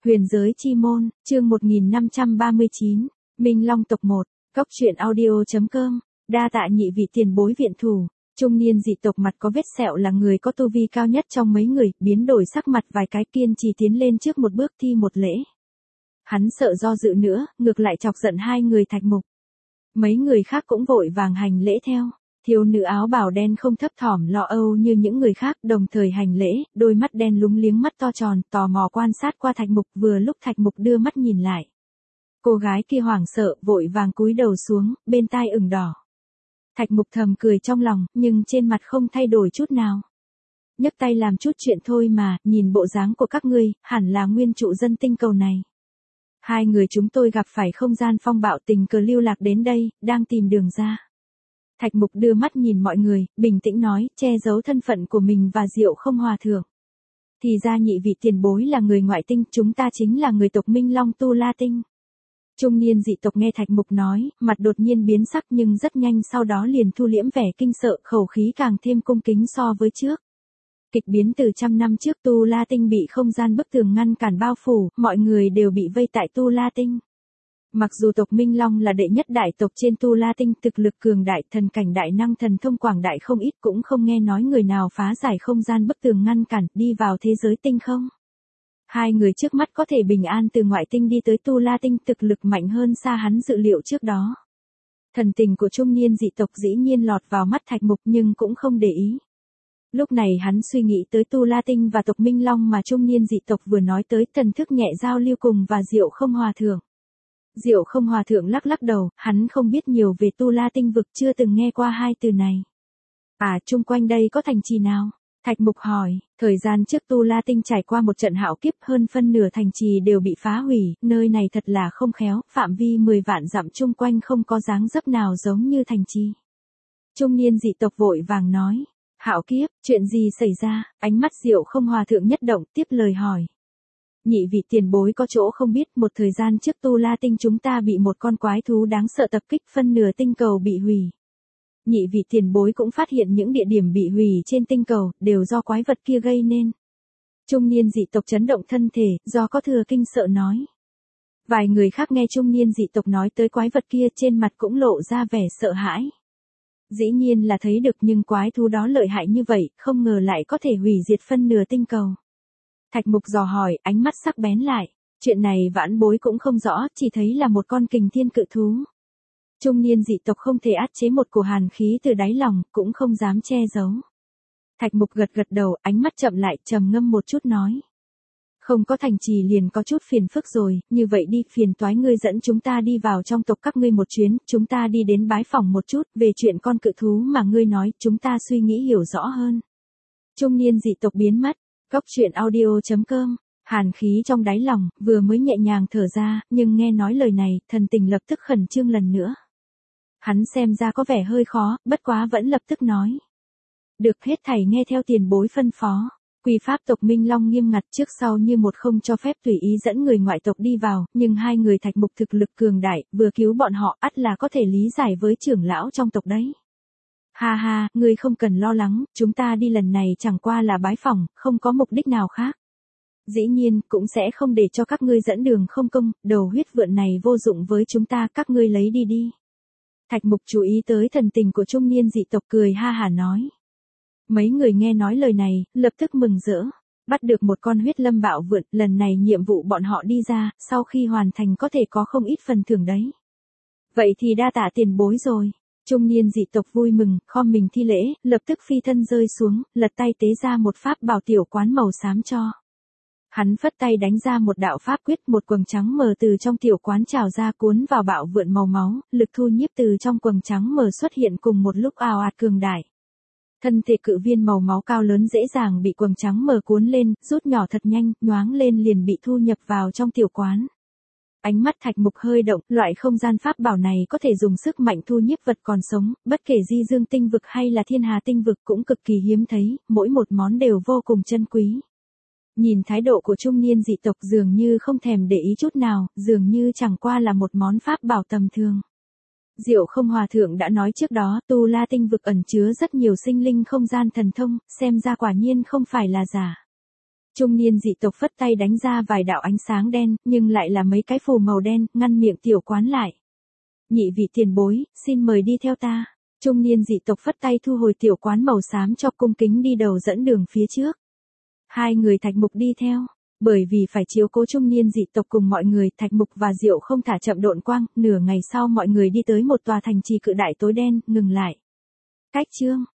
Huyền giới chi môn, chương 1539, Minh Long tộc 1, Cốc truyện audio.com, đa tạ nhị vị tiền bối viện thủ. Trung niên dị tộc mặt có vết sẹo là người có tu vi cao nhất trong mấy người, biến đổi sắc mặt vài cái, kiên trì tiến lên trước một bước thi một lễ. Hắn sợ do dự nữa, ngược lại chọc giận hai người Thạch Mục. Mấy người khác cũng vội vàng hành lễ theo. Thiếu nữ áo bào đen không thấp thỏm lo âu như những người khác, đồng thời hành lễ, đôi mắt đen lúng liếng, mắt to tròn, tò mò quan sát qua Thạch Mục. Vừa lúc Thạch Mục đưa mắt nhìn lại, cô gái kia hoảng sợ, vội vàng cúi đầu xuống, bên tai ửng đỏ. Thạch Mục thầm cười trong lòng, nhưng trên mặt không thay đổi chút nào. Nhấc tay làm chút chuyện thôi mà, nhìn bộ dáng của các ngươi, hẳn là nguyên trụ dân tinh cầu này. Hai người chúng tôi gặp phải không gian phong bạo, tình cờ lưu lạc đến đây, đang tìm đường ra. Thạch Mục đưa mắt nhìn mọi người, bình tĩnh nói, che giấu thân phận của mình và Diệu Không Hòa Thượng. Thì ra nhị vị tiền bối là người ngoại tinh, chúng ta chính là người tộc Minh Long Tu La Tinh. Trung niên dị tộc nghe Thạch Mục nói, mặt đột nhiên biến sắc nhưng rất nhanh sau đó liền thu liễm vẻ kinh sợ, khẩu khí càng thêm cung kính so với trước. Kịch biến từ trăm năm trước, Tu La Tinh bị không gian bức tường ngăn cản bao phủ, mọi người đều bị vây tại Tu La Tinh. Mặc dù tộc Minh Long là đệ nhất đại tộc trên Tu La Tinh, thực lực cường đại, thần cảnh đại năng, thần thông quảng đại không ít, cũng không nghe nói người nào phá giải không gian bức tường ngăn cản, đi vào thế giới tinh không. Hai người trước mắt có thể bình an từ ngoại tinh đi tới Tu La Tinh, thực lực mạnh hơn xa hắn dự liệu trước đó. Thần tình của trung niên dị tộc dĩ nhiên lọt vào mắt Thạch Mục nhưng cũng không để ý. Lúc này hắn suy nghĩ tới Tu La Tinh và tộc Minh Long mà trung niên dị tộc vừa nói tới, thần thức nhẹ giao lưu cùng và Diệu Không Hòa Thượng. Diệu Không Hòa Thượng lắc lắc đầu, hắn không biết nhiều về Tu La Tinh vực, chưa từng nghe qua hai từ này. À, chung quanh đây có thành trì nào? Thạch Mục hỏi, thời gian trước Tu La Tinh trải qua một trận hạo kiếp, hơn phân nửa thành trì đều bị phá hủy, nơi này thật là không khéo, phạm vi 10 vạn dặm chung quanh không có dáng dấp nào giống như thành trì. Trung niên dị tộc vội vàng nói, hạo kiếp, chuyện gì xảy ra? Ánh mắt Diệu Không Hòa Thượng nhất động, tiếp lời hỏi. Nhị vị tiền bối có chỗ không biết, một thời gian trước Tu La Tinh chúng ta bị một con quái thú đáng sợ tập kích, phân nửa tinh cầu bị hủy. Nhị vị tiền bối cũng phát hiện những địa điểm bị hủy trên tinh cầu, đều do quái vật kia gây nên. Trung niên dị tộc chấn động thân thể, do có thừa kinh sợ nói. Vài người khác nghe trung niên dị tộc nói tới quái vật kia, trên mặt cũng lộ ra vẻ sợ hãi. Dĩ nhiên là thấy được, nhưng quái thú đó lợi hại như vậy, không ngờ lại có thể hủy diệt phân nửa tinh cầu. Thạch Mục dò hỏi, ánh mắt sắc bén lại. Chuyện này vãn bối cũng không rõ, chỉ thấy là một con kình thiên cự thú. Trung niên dị tộc không thể át chế một cổ hàn khí từ đáy lòng, cũng không dám che giấu. Thạch Mục gật gật đầu, ánh mắt chậm lại, trầm ngâm một chút nói. Không có thành trì liền có chút phiền phức rồi, như vậy đi, phiền toái ngươi dẫn chúng ta đi vào trong tộc các ngươi một chuyến, chúng ta đi đến bái phỏng một chút, về chuyện con cự thú mà ngươi nói, chúng ta suy nghĩ hiểu rõ hơn. Trung niên dị tộc biến mất. Cốc truyện audio.com, hàn khí trong đáy lòng, vừa mới nhẹ nhàng thở ra, nhưng nghe nói lời này, thần tình lập tức khẩn trương lần nữa. Hắn xem ra có vẻ hơi khó, bất quá vẫn lập tức nói. Được, hết thảy nghe theo tiền bối phân phó. Quy pháp tộc Minh Long nghiêm ngặt, trước sau như một, không cho phép tùy ý dẫn người ngoại tộc đi vào, nhưng hai người Thạch Mục thực lực cường đại, vừa cứu bọn họ, ắt là có thể lý giải với trưởng lão trong tộc đấy. Ha ha, ngươi không cần lo lắng, chúng ta đi lần này chẳng qua là bái phỏng, không có mục đích nào khác. Dĩ nhiên, cũng sẽ không để cho các ngươi dẫn đường không công, đầu huyết vượn này vô dụng với chúng ta, các ngươi lấy đi đi. Thạch Mục chú ý tới thần tình của trung niên dị tộc, cười ha hả nói. Mấy người nghe nói lời này, lập tức mừng rỡ. Bắt được một con huyết lâm bạo vượn, lần này nhiệm vụ bọn họ đi ra, sau khi hoàn thành có thể có không ít phần thưởng đấy. Vậy thì đa tạ tiền bối rồi. Trung niên dị tộc vui mừng, khom mình thi lễ, lập tức phi thân rơi xuống, lật tay tế ra một pháp bảo tiểu quán màu xám cho. Hắn phất tay đánh ra một đạo pháp quyết, một quầng trắng mờ từ trong tiểu quán trào ra, cuốn vào bạo vượn màu máu, lực thu nhiếp từ trong quầng trắng mờ xuất hiện cùng một lúc ào ạt cường đại. Thân thể cự viên màu máu cao lớn dễ dàng bị quầng trắng mờ cuốn lên, rút nhỏ thật nhanh, nhoáng lên liền bị thu nhập vào trong tiểu quán. Ánh mắt Thạch Mục hơi động, loại không gian pháp bảo này có thể dùng sức mạnh thu nhiếp vật còn sống, bất kể Di Dương tinh vực hay là Thiên Hà tinh vực cũng cực kỳ hiếm thấy, mỗi một món đều vô cùng chân quý. Nhìn thái độ của trung niên dị tộc dường như không thèm để ý chút nào, dường như chẳng qua là một món pháp bảo tầm thường. Diệu Không Hòa Thượng đã nói trước đó, Tu La Tinh vực ẩn chứa rất nhiều sinh linh không gian thần thông, xem ra quả nhiên không phải là giả. Trung niên dị tộc phất tay đánh ra vài đạo ánh sáng đen, nhưng lại là mấy cái phù màu đen, ngăn miệng tiểu quán lại. Nhị vị tiền bối, xin mời đi theo ta. Trung niên dị tộc phất tay thu hồi tiểu quán màu xám cho cung kính đi đầu dẫn đường phía trước. Hai người Thạch Mục đi theo. Bởi vì phải chiếu cố trung niên dị tộc cùng mọi người, Thạch Mục và Diệu không thả chậm độn quang, nửa ngày sau mọi người đi tới một tòa thành trì cự đại tối đen, ngừng lại. Cách chương